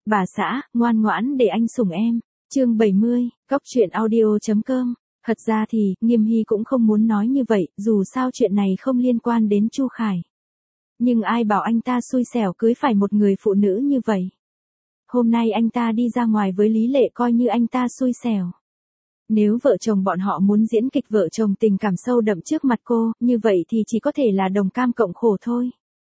Bà xã, ngoan ngoãn để anh sủng em. Chương 70, Cóc truyện audio.com. Thật ra thì, Nghiêm Hy cũng không muốn nói như vậy, dù sao chuyện này không liên quan đến Chu Khải. Nhưng ai bảo anh ta xui xẻo cưới phải một người phụ nữ như vậy. Hôm nay anh ta đi ra ngoài với Lý Lệ coi như anh ta xui xẻo. Nếu vợ chồng bọn họ muốn diễn kịch vợ chồng tình cảm sâu đậm trước mặt cô, như vậy thì chỉ có thể là đồng cam cộng khổ thôi.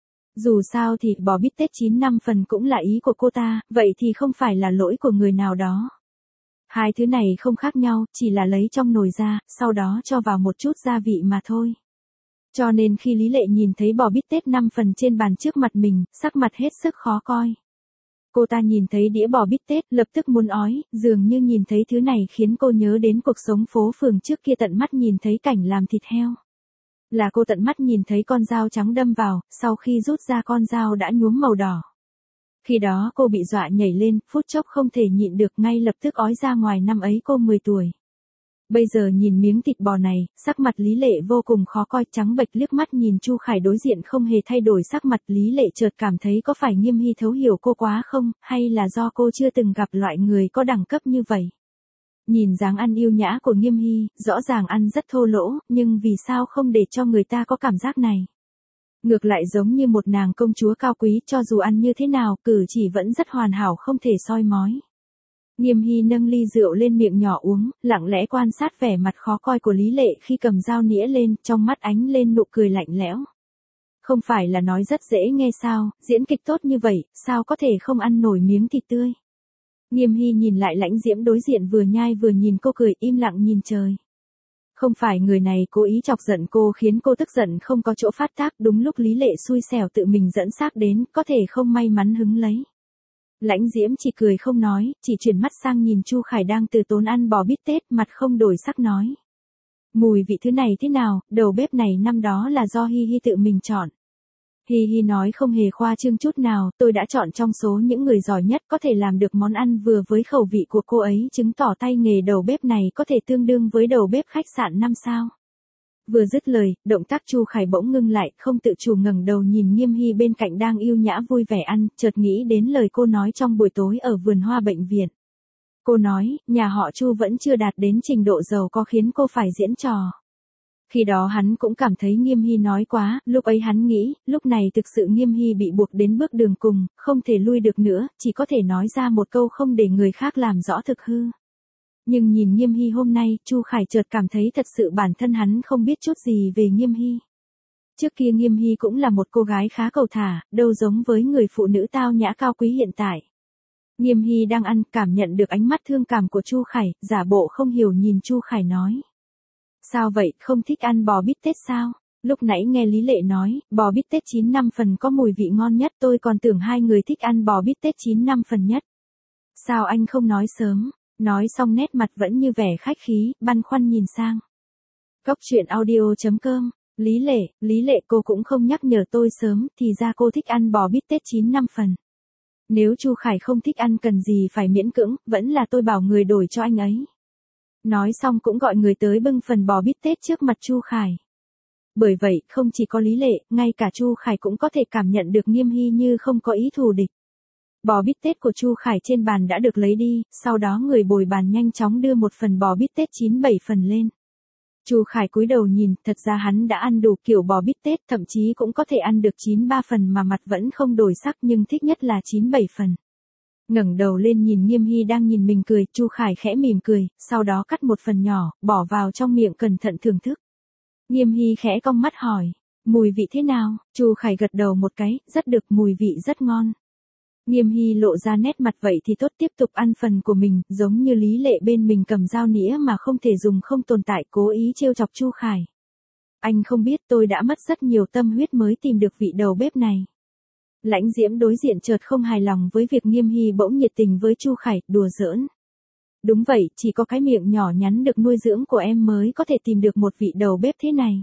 Dù sao thì bò bít tết 9 năm phần cũng là ý của cô ta, vậy thì không phải là lỗi của người nào đó. Hai thứ này không khác nhau, chỉ là lấy trong nồi ra, sau đó cho vào một chút gia vị mà thôi. Cho nên khi Lý Lệ nhìn thấy bò bít tết 5 phần trên bàn trước mặt mình, sắc mặt hết sức khó coi. Cô ta nhìn thấy đĩa bò bít tết, lập tức muốn ói, dường như nhìn thấy thứ này khiến cô nhớ đến cuộc sống phố phường trước kia tận mắt nhìn thấy cảnh làm thịt heo. Là cô tận mắt nhìn thấy con dao trắng đâm vào, sau khi rút ra con dao đã nhuốm màu đỏ. Khi đó cô bị dọa nhảy lên, phút chốc không thể nhịn được ngay lập tức ói ra ngoài. Năm ấy cô 10 tuổi. Bây giờ nhìn miếng thịt bò này, sắc mặt Lý Lệ vô cùng khó coi, trắng bệch liếc mắt nhìn Chu Khải đối diện không hề thay đổi sắc mặt. Lý Lệ chợt cảm thấy có phải Nghiêm Hy thấu hiểu cô quá không, hay là do cô chưa từng gặp loại người có đẳng cấp như vậy. Nhìn dáng ăn yêu nhã của Nghiêm Hy, rõ ràng ăn rất thô lỗ, nhưng vì sao không để cho người ta có cảm giác này. Ngược lại giống như một nàng công chúa cao quý, cho dù ăn như thế nào, cử chỉ vẫn rất hoàn hảo không thể soi mói. Nghiêm Hy nâng ly rượu lên miệng nhỏ uống, lặng lẽ quan sát vẻ mặt khó coi của Lý Lệ khi cầm dao nĩa lên, trong mắt ánh lên nụ cười lạnh lẽo. Không phải là nói rất dễ nghe sao, diễn kịch tốt như vậy, sao có thể không ăn nổi miếng thịt tươi. Nghiêm Hy nhìn lại Lãnh Diễm đối diện vừa nhai vừa nhìn cô cười, im lặng nhìn trời. Không phải người này cố ý chọc giận cô khiến cô tức giận không có chỗ phát tác, đúng lúc Lý Lệ xui xẻo tự mình dẫn xác đến, có thể không may mắn hứng lấy. Lãnh Diễm chỉ cười không nói, chỉ chuyển mắt sang nhìn Chu Khải đang từ tốn ăn bò bít tết, mặt không đổi sắc nói. Mùi vị thứ này thế nào, đầu bếp này năm đó là do Hi Hi tự mình chọn. Hi Hi nói không hề khoa trương chút nào, tôi đã chọn trong số những người giỏi nhất có thể làm được món ăn vừa với khẩu vị của cô ấy, chứng tỏ tay nghề đầu bếp này có thể tương đương với đầu bếp khách sạn 5 sao. Vừa dứt lời, động tác Chu Khải bỗng ngưng lại, không tự chủ ngẩng đầu nhìn Nghiêm Hy bên cạnh đang yêu nhã vui vẻ ăn, chợt nghĩ đến lời cô nói trong buổi tối ở vườn hoa bệnh viện. Cô nói, nhà họ Chu vẫn chưa đạt đến trình độ giàu có khiến cô phải diễn trò. Khi đó hắn cũng cảm thấy Nghiêm Hy nói quá, lúc ấy hắn nghĩ, lúc này thực sự Nghiêm Hy bị buộc đến bước đường cùng, không thể lui được nữa, chỉ có thể nói ra một câu không để người khác làm rõ thực hư. Nhưng nhìn Nghiêm Hy hôm nay, Chu Khải chợt cảm thấy thật sự bản thân hắn không biết chút gì về Nghiêm Hy. Trước kia Nghiêm Hy cũng là một cô gái khá cầu thả, đâu giống với người phụ nữ tao nhã cao quý hiện tại. Nghiêm Hy đang ăn, cảm nhận được ánh mắt thương cảm của Chu Khải, giả bộ không hiểu nhìn Chu Khải nói. Sao vậy, không thích ăn bò bít tết sao? Lúc nãy nghe Lý Lệ nói, bò bít tết 9 năm phần có mùi vị ngon nhất, tôi còn tưởng hai người thích ăn bò bít tết 9 năm phần nhất. Sao anh không nói sớm? Nói xong nét mặt vẫn như vẻ khách khí, băn khoăn nhìn sang. Cóc truyện audio.com. Lý Lệ cô cũng không nhắc nhở tôi sớm, thì ra cô thích ăn bò bít tết 9 năm phần. Nếu Chu Khải không thích ăn cần gì phải miễn cưỡng, vẫn là tôi bảo người đổi cho anh ấy. Nói xong cũng gọi người tới bưng phần bò bít tết trước mặt Chu Khải. Bởi vậy, không chỉ có Lý Lệ, ngay cả Chu Khải cũng có thể cảm nhận được Nghiêm Hy như không có ý thù địch. Bò bít tết của Chu Khải trên bàn đã được lấy đi, sau đó người bồi bàn nhanh chóng đưa một phần bò bít tết 9-7 phần lên. Chu Khải cúi đầu nhìn, thật ra hắn đã ăn đủ kiểu bò bít tết, thậm chí cũng có thể ăn được 9-3 phần mà mặt vẫn không đổi sắc, nhưng thích nhất là 9-7 phần. Ngẩng đầu lên nhìn Nghiêm Hy đang nhìn mình cười, Chu Khải khẽ mỉm cười, sau đó cắt một phần nhỏ, bỏ vào trong miệng cẩn thận thưởng thức. Nghiêm Hy khẽ cong mắt hỏi, mùi vị thế nào? Chu Khải gật đầu một cái, rất được, mùi vị rất ngon. Nghiêm Hy lộ ra nét mặt vậy thì tốt, tiếp tục ăn phần của mình, giống như Lý Lệ bên mình cầm dao nĩa mà không thể dùng không tồn tại, cố ý trêu chọc Chu Khải. Anh không biết tôi đã mất rất nhiều tâm huyết mới tìm được vị đầu bếp này. Lãnh Diễm đối diện chợt không hài lòng với việc Nghiêm Hy bỗng nhiệt tình với Chu Khải, đùa giỡn. Đúng vậy, chỉ có cái miệng nhỏ nhắn được nuôi dưỡng của em mới có thể tìm được một vị đầu bếp thế này.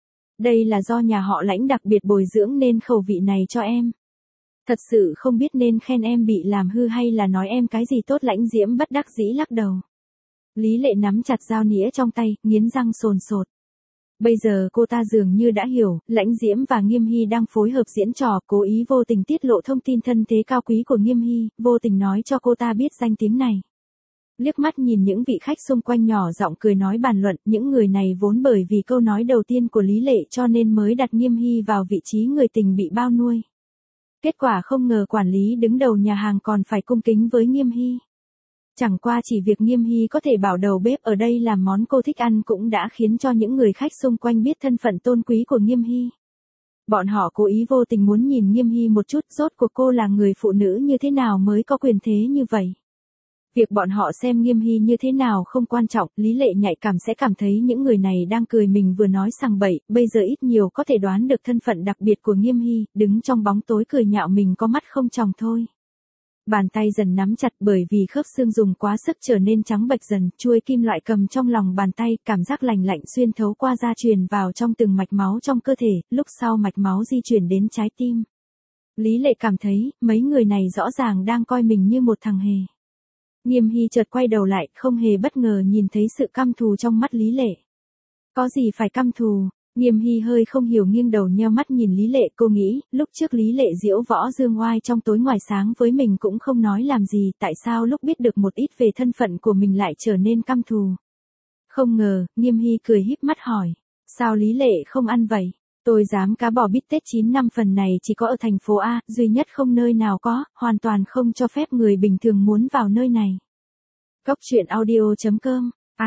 Đây là do nhà họ Lãnh đặc biệt bồi dưỡng nên khẩu vị này cho em. Thật sự không biết nên khen em bị làm hư hay là nói em cái gì tốt. Lãnh Diễm bất đắc dĩ lắc đầu. Lý Lệ nắm chặt dao nĩa trong tay, nghiến răng sồn sột. Bây giờ cô ta dường như đã hiểu, Lãnh Diễm và Nghiêm Hy đang phối hợp diễn trò, cố ý vô tình tiết lộ thông tin thân thế cao quý của Nghiêm Hy, vô tình nói cho cô ta biết danh tiếng này. Liếc mắt nhìn những vị khách xung quanh nhỏ giọng cười nói bàn luận, những người này vốn bởi vì câu nói đầu tiên của Lý Lệ cho nên mới đặt Nghiêm Hy vào vị trí người tình bị bao nuôi. Kết quả không ngờ quản lý đứng đầu nhà hàng còn phải cung kính với Nghiêm Hy. Chẳng qua chỉ việc Nghiêm Hy có thể bảo đầu bếp ở đây làm món cô thích ăn cũng đã khiến cho những người khách xung quanh biết thân phận tôn quý của Nghiêm Hy. Bọn họ cố ý vô tình muốn nhìn Nghiêm Hy một chút, rốt cuộc cô là người phụ nữ như thế nào mới có quyền thế như vậy. Việc bọn họ xem Nghiêm Hy như thế nào không quan trọng, Lý Lệ nhạy cảm sẽ cảm thấy những người này đang cười mình vừa nói sằng bậy, bây giờ ít nhiều có thể đoán được thân phận đặc biệt của Nghiêm Hy, đứng trong bóng tối cười nhạo mình có mắt không tròng thôi. Bàn tay dần nắm chặt bởi vì khớp xương dùng quá sức trở nên trắng bệch dần, chuôi kim loại cầm trong lòng bàn tay, cảm giác lành lạnh xuyên thấu qua da truyền vào trong từng mạch máu trong cơ thể, lúc sau mạch máu di chuyển đến trái tim. Lý Lệ cảm thấy, mấy người này rõ ràng đang coi mình như một thằng hề. Nghiêm Hy chợt quay đầu lại, không hề bất ngờ nhìn thấy sự căm thù trong mắt Lý Lệ. Có gì phải căm thù? Nghiêm Hy hơi không hiểu nghiêng đầu nheo mắt nhìn Lý Lệ, cô nghĩ, lúc trước Lý Lệ diễu võ dương oai trong tối ngoài sáng với mình cũng không nói làm gì, tại sao lúc biết được một ít về thân phận của mình lại trở nên căm thù. Không ngờ, Nghiêm Hy cười híp mắt hỏi, sao Lý Lệ không ăn vậy? Tôi dám cá bò bít tết 9 năm phần này chỉ có ở thành phố A, duy nhất không nơi nào có, hoàn toàn không cho phép người bình thường muốn vào nơi này. Góc truyện audio.com.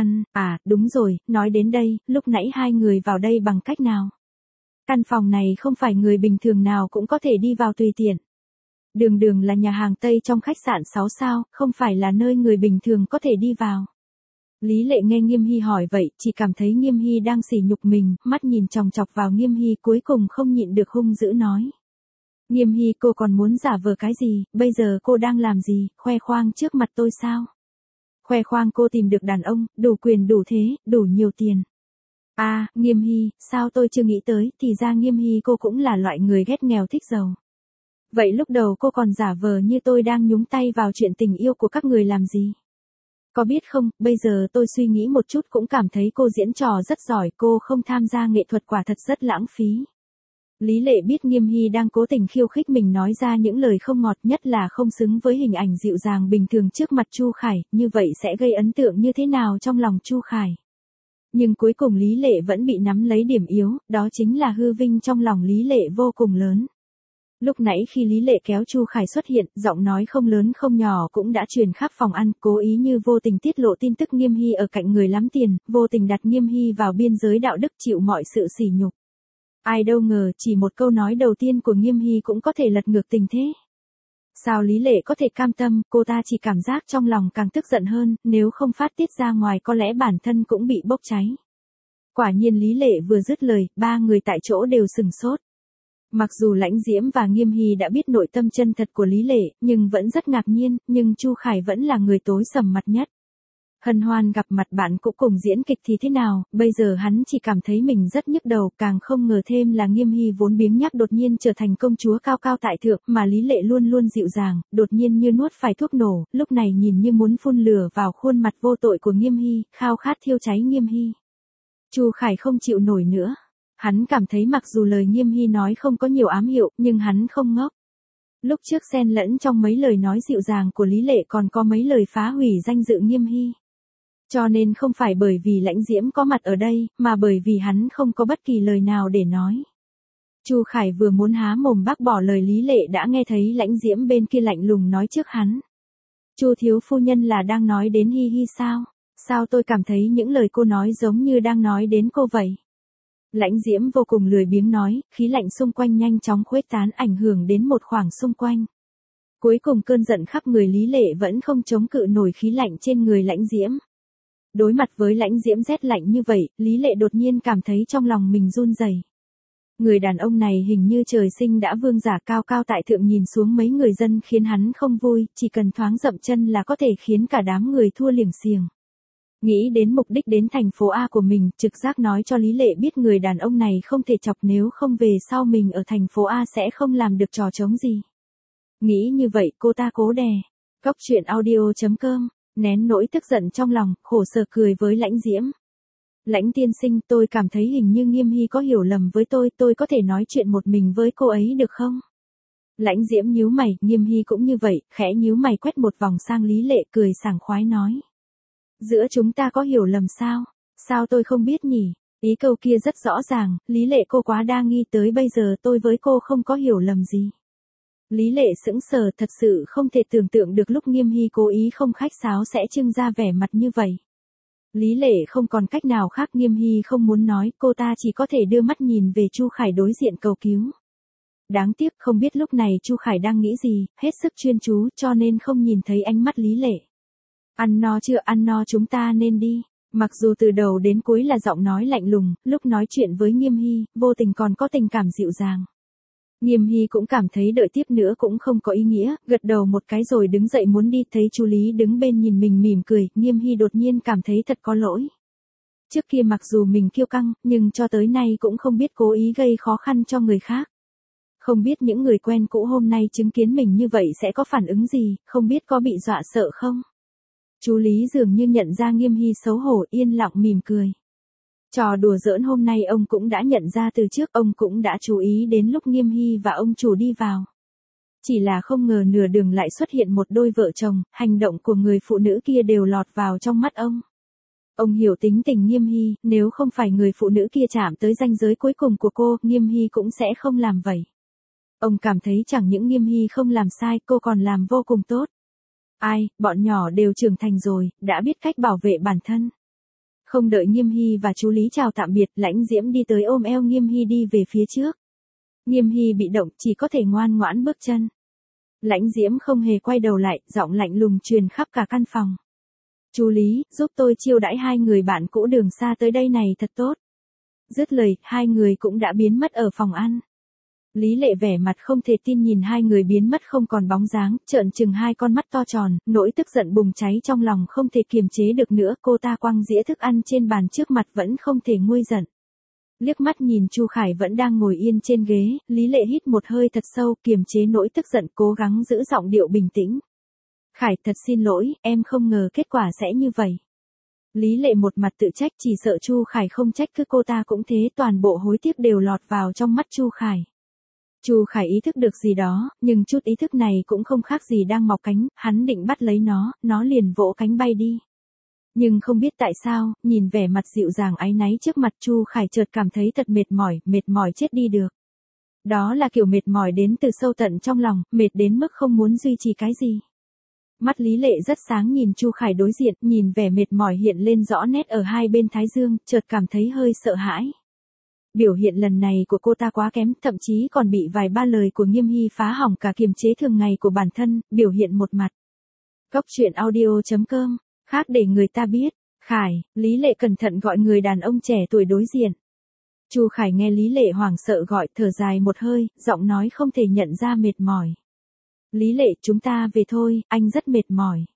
Đúng rồi, nói đến đây, lúc nãy hai người vào đây bằng cách nào? Căn phòng này không phải người bình thường nào cũng có thể đi vào tùy tiện. Đường là nhà hàng Tây trong khách sạn 6 sao, không phải là nơi người bình thường có thể đi vào. Lý Lệ nghe Nghiêm Hy hỏi vậy, chỉ cảm thấy Nghiêm Hy đang sỉ nhục mình, mắt nhìn chòng chọc vào Nghiêm Hy cuối cùng không nhịn được hung dữ nói. Nghiêm Hy, cô còn muốn giả vờ cái gì, bây giờ cô đang làm gì, khoe khoang trước mặt tôi sao? Khoe khoang cô tìm được đàn ông, đủ quyền đủ thế, đủ nhiều tiền. Nghiêm Hy, sao tôi chưa nghĩ tới, thì ra Nghiêm Hy cô cũng là loại người ghét nghèo thích giàu. Vậy lúc đầu cô còn giả vờ như tôi đang nhúng tay vào chuyện tình yêu của các người làm gì? Có biết không, bây giờ tôi suy nghĩ một chút cũng cảm thấy cô diễn trò rất giỏi, cô không tham gia nghệ thuật quả thật rất lãng phí. Lý Lệ biết Nghiêm Hy đang cố tình khiêu khích mình nói ra những lời không ngọt, nhất là không xứng với hình ảnh dịu dàng bình thường trước mặt Chu Khải, như vậy sẽ gây ấn tượng như thế nào trong lòng Chu Khải. Nhưng cuối cùng Lý Lệ vẫn bị nắm lấy điểm yếu, đó chính là hư vinh trong lòng Lý Lệ vô cùng lớn. Lúc nãy khi Lý Lệ kéo Chu Khải xuất hiện, giọng nói không lớn không nhỏ cũng đã truyền khắp phòng ăn, cố ý như vô tình tiết lộ tin tức Nghiêm Hy ở cạnh người lắm tiền, vô tình đặt Nghiêm Hy vào biên giới đạo đức chịu mọi sự sỉ nhục. Ai đâu ngờ, chỉ một câu nói đầu tiên của Nghiêm Hy cũng có thể lật ngược tình thế. Sao Lý Lệ có thể cam tâm, cô ta chỉ cảm giác trong lòng càng tức giận hơn, nếu không phát tiết ra ngoài có lẽ bản thân cũng bị bốc cháy. Quả nhiên Lý Lệ vừa dứt lời, ba người tại chỗ đều sừng sốt. Mặc dù Lãnh Diễm và Nghiêm Hy đã biết nội tâm chân thật của Lý Lệ, nhưng vẫn rất ngạc nhiên, nhưng Chu Khải vẫn là người tối sầm mặt nhất. Hân hoan gặp mặt bạn cũng cùng diễn kịch thì thế nào, bây giờ hắn chỉ cảm thấy mình rất nhức đầu, càng không ngờ thêm là Nghiêm Hy vốn biếng nhác đột nhiên trở thành công chúa cao cao tại thượng, mà Lý Lệ luôn luôn dịu dàng, đột nhiên như nuốt phải thuốc nổ, lúc này nhìn như muốn phun lửa vào khuôn mặt vô tội của Nghiêm Hy, khao khát thiêu cháy Nghiêm Hy. Chu Khải không chịu nổi nữa. Hắn cảm thấy mặc dù lời Nghiêm Hy nói không có nhiều ám hiệu, nhưng hắn không ngốc. Lúc trước xen lẫn trong mấy lời nói dịu dàng của Lý Lệ còn có mấy lời phá hủy danh dự Nghiêm Hy. Cho nên không phải bởi vì Lãnh Diễm có mặt ở đây, mà bởi vì hắn không có bất kỳ lời nào để nói. Chu Khải vừa muốn há mồm bác bỏ lời Lý Lệ đã nghe thấy Lãnh Diễm bên kia lạnh lùng nói trước hắn. Chu thiếu phu nhân là đang nói đến Hi Hi sao? Sao tôi cảm thấy những lời cô nói giống như đang nói đến cô vậy? Lãnh Diễm vô cùng lười biếng nói, khí lạnh xung quanh nhanh chóng khuếch tán ảnh hưởng đến một khoảng xung quanh. Cuối cùng cơn giận khắp người Lý Lệ vẫn không chống cự nổi khí lạnh trên người Lãnh Diễm. Đối mặt với Lãnh Diễm rét lạnh như vậy, Lý Lệ đột nhiên cảm thấy trong lòng mình run rẩy. Người đàn ông này hình như trời sinh đã vương giả cao cao tại thượng nhìn xuống mấy người dân khiến hắn không vui, chỉ cần thoáng dậm chân là có thể khiến cả đám người thua liềng xiềng. Nghĩ đến mục đích đến thành phố A của mình, trực giác nói cho Lý Lệ biết người đàn ông này không thể chọc, nếu không về sau mình ở thành phố A sẽ không làm được trò trống gì. Nghĩ như vậy cô ta cố đè. Góc truyện audio.com, nén nỗi tức giận trong lòng, khổ sở cười với Lãnh Diễm. Lãnh tiên sinh, tôi cảm thấy hình như Nghiêm Hy có hiểu lầm với tôi có thể nói chuyện một mình với cô ấy được không? Lãnh Diễm nhíu mày, Nghiêm Hy cũng như vậy, khẽ nhíu mày quét một vòng sang Lý Lệ, cười sảng khoái nói. Giữa chúng ta có hiểu lầm sao? Sao tôi không biết nhỉ? Ý câu kia rất rõ ràng, Lý Lệ cô quá đa nghi, tới bây giờ tôi với cô không có hiểu lầm gì. Lý Lệ sững sờ, thật sự không thể tưởng tượng được lúc Nghiêm Hy cố ý không khách sáo sẽ trưng ra vẻ mặt như vậy. Lý Lệ không còn cách nào khác, Nghiêm Hy không muốn nói, cô ta chỉ có thể đưa mắt nhìn về Chu Khải đối diện cầu cứu. Đáng tiếc không biết lúc này Chu Khải đang nghĩ gì, hết sức chuyên chú cho nên không nhìn thấy ánh mắt Lý Lệ. Ăn no chưa, ăn no, chúng ta nên đi. Mặc dù từ đầu đến cuối là giọng nói lạnh lùng, lúc nói chuyện với Nghiêm Hy, vô tình còn có tình cảm dịu dàng. Nghiêm Hy cũng cảm thấy đợi tiếp nữa cũng không có ý nghĩa, gật đầu một cái rồi đứng dậy muốn đi, thấy chú Lý đứng bên nhìn mình mỉm cười, Nghiêm Hy đột nhiên cảm thấy thật có lỗi. Trước kia mặc dù mình kiêu căng, nhưng cho tới nay cũng không biết cố ý gây khó khăn cho người khác. Không biết những người quen cũ hôm nay chứng kiến mình như vậy sẽ có phản ứng gì, không biết có bị dọa sợ không? Chú Lý dường như nhận ra Nghiêm Hy xấu hổ, yên lặng mỉm cười. Trò đùa giỡn hôm nay ông cũng đã nhận ra từ trước, ông cũng đã chú ý đến lúc Nghiêm Hy và ông chủ đi vào. Chỉ là không ngờ nửa đường lại xuất hiện một đôi vợ chồng, hành động của người phụ nữ kia đều lọt vào trong mắt ông. Ông hiểu tính tình Nghiêm Hy, nếu không phải người phụ nữ kia chạm tới ranh giới cuối cùng của cô, Nghiêm Hy cũng sẽ không làm vậy. Ông cảm thấy chẳng những Nghiêm Hy không làm sai, cô còn làm vô cùng tốt. Ai, bọn nhỏ đều trưởng thành rồi, đã biết cách bảo vệ bản thân. Không đợi Nghiêm Hy và chú Lý chào tạm biệt, Lãnh Diễm đi tới ôm eo Nghiêm Hy đi về phía trước. Nghiêm Hy bị động, chỉ có thể ngoan ngoãn bước chân. Lãnh Diễm không hề quay đầu lại, giọng lạnh lùng truyền khắp cả căn phòng. Chú Lý, giúp tôi chiêu đãi hai người bạn cũ đường xa tới đây này thật tốt. Dứt lời, hai người cũng đã biến mất ở phòng ăn. Lý Lệ vẻ mặt không thể tin nhìn hai người biến mất không còn bóng dáng, trợn trừng hai con mắt to tròn, nỗi tức giận bùng cháy trong lòng không thể kiềm chế được nữa, cô ta quăng dĩa thức ăn trên bàn trước mặt vẫn không thể nguôi giận. Liếc mắt nhìn Chu Khải vẫn đang ngồi yên trên ghế, Lý Lệ hít một hơi thật sâu, kiềm chế nỗi tức giận, cố gắng giữ giọng điệu bình tĩnh. Khải, thật xin lỗi, em không ngờ kết quả sẽ như vậy. Lý Lệ một mặt tự trách, chỉ sợ Chu Khải không trách cứ cô ta cũng thế, toàn bộ hối tiếc đều lọt vào trong mắt Chu Khải. Chu Khải ý thức được gì đó, nhưng chút ý thức này cũng không khác gì đang mọc cánh, hắn định bắt lấy nó liền vỗ cánh bay đi. Nhưng không biết tại sao, nhìn vẻ mặt dịu dàng áy náy trước mặt Chu Khải chợt cảm thấy thật mệt mỏi chết đi được. Đó là kiểu mệt mỏi đến từ sâu tận trong lòng, mệt đến mức không muốn duy trì cái gì. Mắt Lý Lệ rất sáng nhìn Chu Khải đối diện, nhìn vẻ mệt mỏi hiện lên rõ nét ở hai bên thái dương, chợt cảm thấy hơi sợ hãi. Biểu hiện lần này của cô ta quá kém, thậm chí còn bị vài ba lời của Nghiêm Hy phá hỏng cả kiềm chế thường ngày của bản thân, biểu hiện một mặt. Cốc truyện audio.com, khác để người ta biết. Khải, Lý Lệ cẩn thận gọi người đàn ông trẻ tuổi đối diện. Chu Khải nghe Lý Lệ hoảng sợ gọi, thở dài một hơi, giọng nói không thể nhận ra mệt mỏi. Lý Lệ, chúng ta về thôi, anh rất mệt mỏi.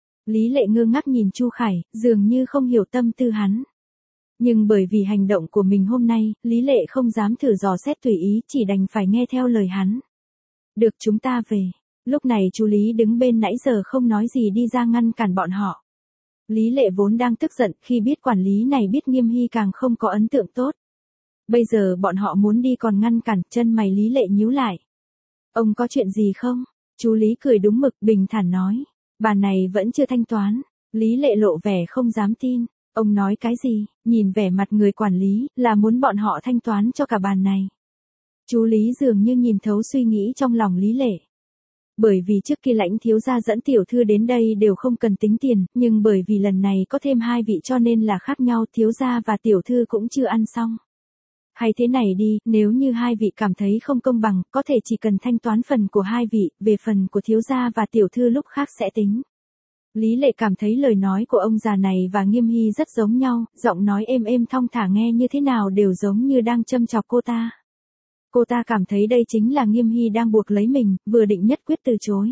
Lý Lệ ngơ ngác nhìn Chu Khải, dường như không hiểu tâm tư hắn. Nhưng bởi vì hành động của mình hôm nay, Lý Lệ không dám thử dò xét tùy ý, chỉ đành phải nghe theo lời hắn. Được, chúng ta về. Lúc này chú Lý đứng bên nãy giờ không nói gì đi ra ngăn cản bọn họ. Lý Lệ vốn đang tức giận, khi biết quản lý này biết Nghiêm Hy càng không có ấn tượng tốt. Bây giờ bọn họ muốn đi còn ngăn cản, chân mày Lý Lệ nhíu lại. Ông có chuyện gì không? Chú Lý cười đúng mực, bình thản nói. Bà này vẫn chưa thanh toán. Lý Lệ lộ vẻ không dám tin. Ông nói cái gì? Nhìn vẻ mặt người quản lý, là muốn bọn họ thanh toán cho cả bàn này. Chú Lý dường như nhìn thấu suy nghĩ trong lòng Lý Lệ. Bởi vì trước kia Lãnh thiếu gia dẫn tiểu thư đến đây đều không cần tính tiền, nhưng bởi vì lần này có thêm hai vị cho nên là khác nhau, thiếu gia và tiểu thư cũng chưa ăn xong. Hay thế này đi, nếu như hai vị cảm thấy không công bằng, có thể chỉ cần thanh toán phần của hai vị, về phần của thiếu gia và tiểu thư lúc khác sẽ tính. Lý Lệ cảm thấy lời nói của ông già này và Nghiêm Hy rất giống nhau, giọng nói êm êm thong thả nghe như thế nào đều giống như đang châm chọc cô ta. Cô ta cảm thấy đây chính là Nghiêm Hy đang buộc lấy mình, vừa định nhất quyết từ chối.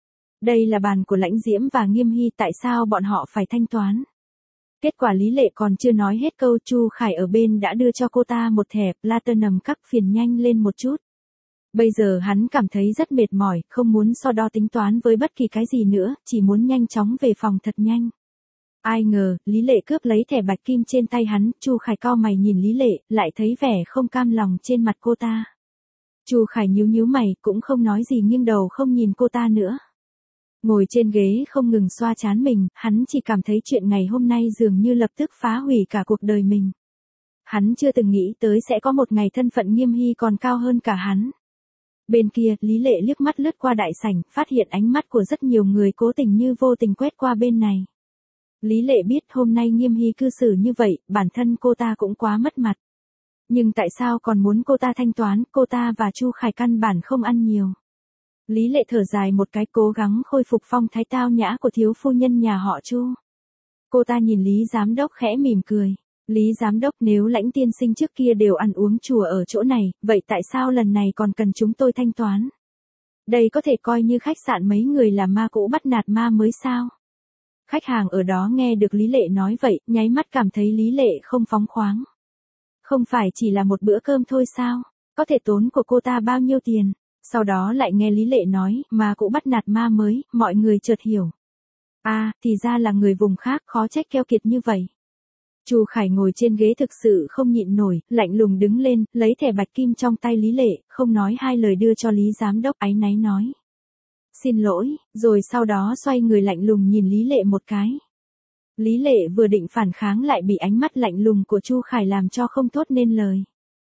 Đây là bàn của Lãnh Diễm và Nghiêm Hy, tại sao bọn họ phải thanh toán? Kết quả Lý Lệ còn chưa nói hết câu, Chu Khải ở bên đã đưa cho cô ta một thẻ Platinum các phiền nhanh lên một chút. Bây giờ hắn cảm thấy rất mệt mỏi, không muốn so đo tính toán với bất kỳ cái gì nữa, chỉ muốn nhanh chóng về phòng thật nhanh. Ai ngờ, Lý Lệ cướp lấy thẻ bạch kim trên tay hắn, Chu Khải cau mày nhìn Lý Lệ, lại thấy vẻ không cam lòng trên mặt cô ta. Chu Khải nhíu nhíu mày, cũng không nói gì nghiêng đầu không nhìn cô ta nữa. Ngồi trên ghế không ngừng xoa trán mình, hắn chỉ cảm thấy chuyện ngày hôm nay dường như lập tức phá hủy cả cuộc đời mình. Hắn chưa từng nghĩ tới sẽ có một ngày thân phận Nghiêm Hy còn cao hơn cả hắn. Bên kia, Lý Lệ liếc mắt lướt qua đại sảnh, phát hiện ánh mắt của rất nhiều người cố tình như vô tình quét qua bên này. Lý Lệ biết hôm nay Nghiêm Hy cư xử như vậy, bản thân cô ta cũng quá mất mặt. Nhưng tại sao còn muốn cô ta thanh toán, cô ta và Chu Khải căn bản không ăn nhiều. Lý Lệ thở dài một cái, cố gắng khôi phục phong thái tao nhã của thiếu phu nhân nhà họ Chu. Cô ta nhìn Lý giám đốc khẽ mỉm cười. Lý giám đốc, nếu Lãnh tiên sinh trước kia đều ăn uống chùa ở chỗ này, vậy tại sao lần này còn cần chúng tôi thanh toán? Đây có thể coi như khách sạn mấy người là ma cũ bắt nạt ma mới sao? Khách hàng ở đó nghe được Lý Lệ nói vậy, nháy mắt cảm thấy Lý Lệ không phóng khoáng. Không phải chỉ là một bữa cơm thôi sao? Có thể tốn của cô ta bao nhiêu tiền? Sau đó lại nghe Lý Lệ nói, ma cũ bắt nạt ma mới, mọi người chợt hiểu. À, thì ra là người vùng khác, khó trách keo kiệt như vậy. Chu Khải ngồi trên ghế thực sự không nhịn nổi, lạnh lùng đứng lên, lấy thẻ bạch kim trong tay Lý Lệ, không nói hai lời đưa cho Lý giám đốc, áy náy nói. Xin lỗi, rồi sau đó xoay người lạnh lùng nhìn Lý Lệ một cái. Lý Lệ vừa định phản kháng lại bị ánh mắt lạnh lùng của Chu Khải làm cho không thốt nên lời.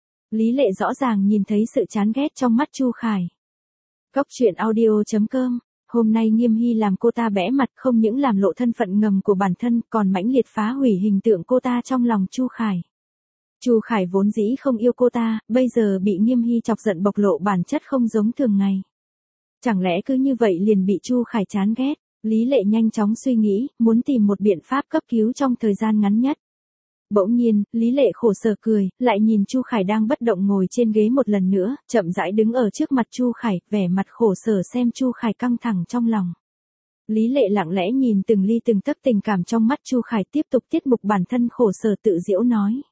Lý Lệ rõ ràng nhìn thấy sự chán ghét trong mắt Chu Khải. Cóc truyện audio.com. Hôm nay Nghiêm Hy làm cô ta bẽ mặt, không những làm lộ thân phận ngầm của bản thân, còn mãnh liệt phá hủy hình tượng cô ta trong lòng Chu Khải. Chu Khải vốn dĩ không yêu cô ta, bây giờ bị Nghiêm Hy chọc giận bộc lộ bản chất không giống thường ngày. Chẳng lẽ cứ như vậy liền bị Chu Khải chán ghét? Lý Lệ nhanh chóng suy nghĩ, muốn tìm một biện pháp cấp cứu trong thời gian ngắn nhất. Bỗng nhiên, Lý Lệ khổ sở cười, lại nhìn Chu Khải đang bất động ngồi trên ghế một lần nữa, chậm rãi đứng ở trước mặt Chu Khải, vẻ mặt khổ sở xem Chu Khải căng thẳng trong lòng. Lý Lệ lặng lẽ nhìn từng ly từng tấc tình cảm trong mắt Chu Khải, tiếp tục tiết mục bản thân khổ sở tự giễu nói.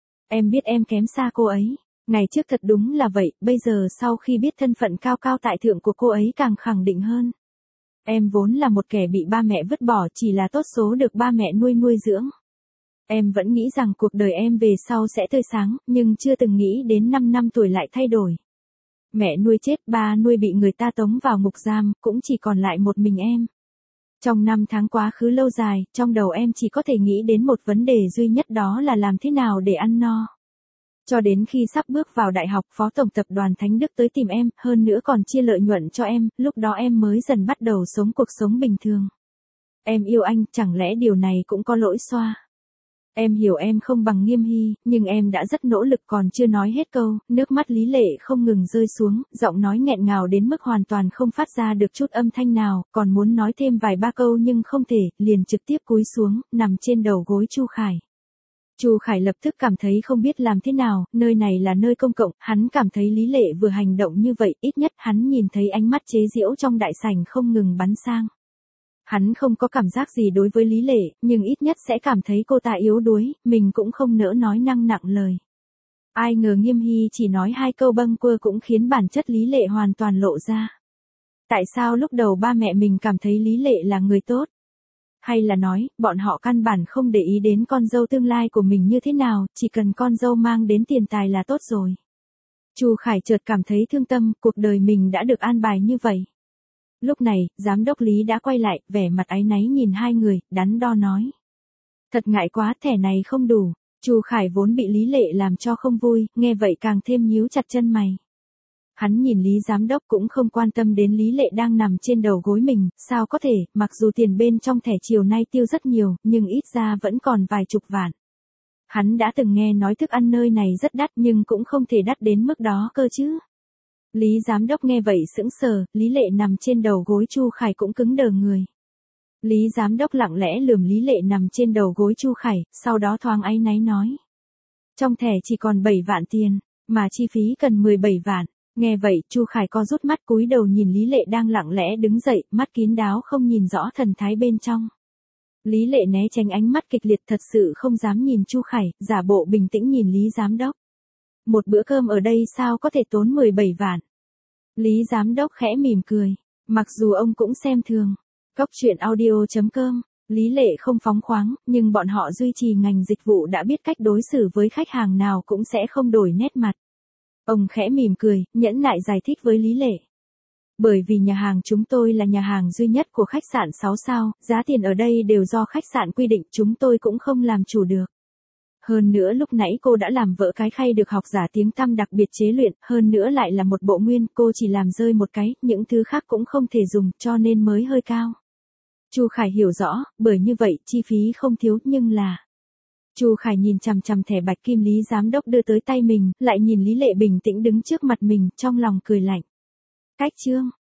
Em biết em kém xa cô ấy. Ngày trước thật đúng là vậy, bây giờ sau khi biết thân phận cao cao tại thượng của cô ấy càng khẳng định hơn. Em vốn là một kẻ bị ba mẹ vứt bỏ, chỉ là tốt số được ba mẹ nuôi dưỡng. Em vẫn nghĩ rằng cuộc đời em về sau sẽ tươi sáng, nhưng chưa từng nghĩ đến 5 năm tuổi lại thay đổi. Mẹ nuôi chết, ba nuôi bị người ta tống vào ngục giam, cũng chỉ còn lại một mình em. Trong 5 tháng quá khứ lâu dài, trong đầu em chỉ có thể nghĩ đến một vấn đề duy nhất, đó là làm thế nào để ăn no. Cho đến khi sắp bước vào đại học, phó tổng tập đoàn Thánh Đức tới tìm em, hơn nữa còn chia lợi nhuận cho em, lúc đó em mới dần bắt đầu sống cuộc sống bình thường. Em yêu anh, chẳng lẽ điều này cũng có lỗi xoa? Em hiểu em không bằng Nghiêm Hy, nhưng em đã rất nỗ lực, còn chưa nói hết câu, nước mắt Lý Lệ không ngừng rơi xuống, giọng nói nghẹn ngào đến mức hoàn toàn không phát ra được chút âm thanh nào, còn muốn nói thêm vài ba câu nhưng không thể, liền trực tiếp cúi xuống, nằm trên đầu gối Chu Khải. Chu Khải lập tức cảm thấy không biết làm thế nào, nơi này là nơi công cộng, hắn cảm thấy Lý Lệ vừa hành động như vậy, ít nhất hắn nhìn thấy ánh mắt chế giễu trong đại sảnh không ngừng bắn sang. Hắn không có cảm giác gì đối với Lý Lệ, nhưng ít nhất sẽ cảm thấy cô ta yếu đuối, mình cũng không nỡ nói năng nặng lời. Ai ngờ Nghiêm Hy chỉ nói 2 câu bâng quơ cũng khiến bản chất Lý Lệ hoàn toàn lộ ra. Tại sao lúc đầu ba mẹ mình cảm thấy Lý Lệ là người tốt? Hay là nói, bọn họ căn bản không để ý đến con dâu tương lai của mình như thế nào, chỉ cần con dâu mang đến tiền tài là tốt rồi. Chu Khải chợt cảm thấy thương tâm, cuộc đời mình đã được an bài như vậy. Lúc này, giám đốc Lý đã quay lại, vẻ mặt áy náy nhìn hai người, đắn đo nói. Thật ngại quá, thẻ này không đủ. Chu Khải vốn bị Lý Lệ làm cho không vui, nghe vậy càng thêm nhíu chặt chân mày. Hắn nhìn Lý giám đốc cũng không quan tâm đến Lý Lệ đang nằm trên đầu gối mình, sao có thể, mặc dù tiền bên trong thẻ chiều nay tiêu rất nhiều, nhưng ít ra vẫn còn vài chục vạn. Hắn đã từng nghe nói thức ăn nơi này rất đắt nhưng cũng không thể đắt đến mức đó cơ chứ. Lý giám đốc nghe vậy sững sờ, Lý Lệ nằm trên đầu gối Chu Khải cũng cứng đờ người. Lý giám đốc lặng lẽ lườm Lý Lệ nằm trên đầu gối Chu Khải, sau đó thoáng áy náy nói. Trong thẻ chỉ còn 7 vạn tiền, mà chi phí cần 17 vạn. Nghe vậy, Chu Khải co rút mắt cúi đầu nhìn Lý Lệ đang lặng lẽ đứng dậy, mắt kín đáo không nhìn rõ thần thái bên trong. Lý Lệ né tránh ánh mắt kịch liệt, thật sự không dám nhìn Chu Khải, giả bộ bình tĩnh nhìn Lý giám đốc. Một bữa cơm ở đây sao có thể tốn 17 vạn? Lý giám đốc khẽ mỉm cười, mặc dù ông cũng xem thường. Cóc truyện audio.com Lý Lệ không phóng khoáng, nhưng bọn họ duy trì ngành dịch vụ đã biết cách đối xử với khách hàng nào cũng sẽ không đổi nét mặt. Ông khẽ mỉm cười, nhẫn nại giải thích với Lý Lệ. Bởi vì nhà hàng chúng tôi là nhà hàng duy nhất của khách sạn 6 sao, giá tiền ở đây đều do khách sạn quy định, chúng tôi cũng không làm chủ được. Hơn nữa lúc nãy cô đã làm vỡ cái khay được học giả tiếng tăm đặc biệt chế luyện, hơn nữa lại là một bộ nguyên, cô chỉ làm rơi một cái, những thứ khác cũng không thể dùng, cho nên mới hơi cao. Chu Khải hiểu rõ, bởi như vậy chi phí không thiếu, nhưng là... Chu Khải nhìn chằm chằm thẻ bạch kim Lý giám đốc đưa tới tay mình, lại nhìn Lý Lệ bình tĩnh đứng trước mặt mình, trong lòng cười lạnh. Cách chương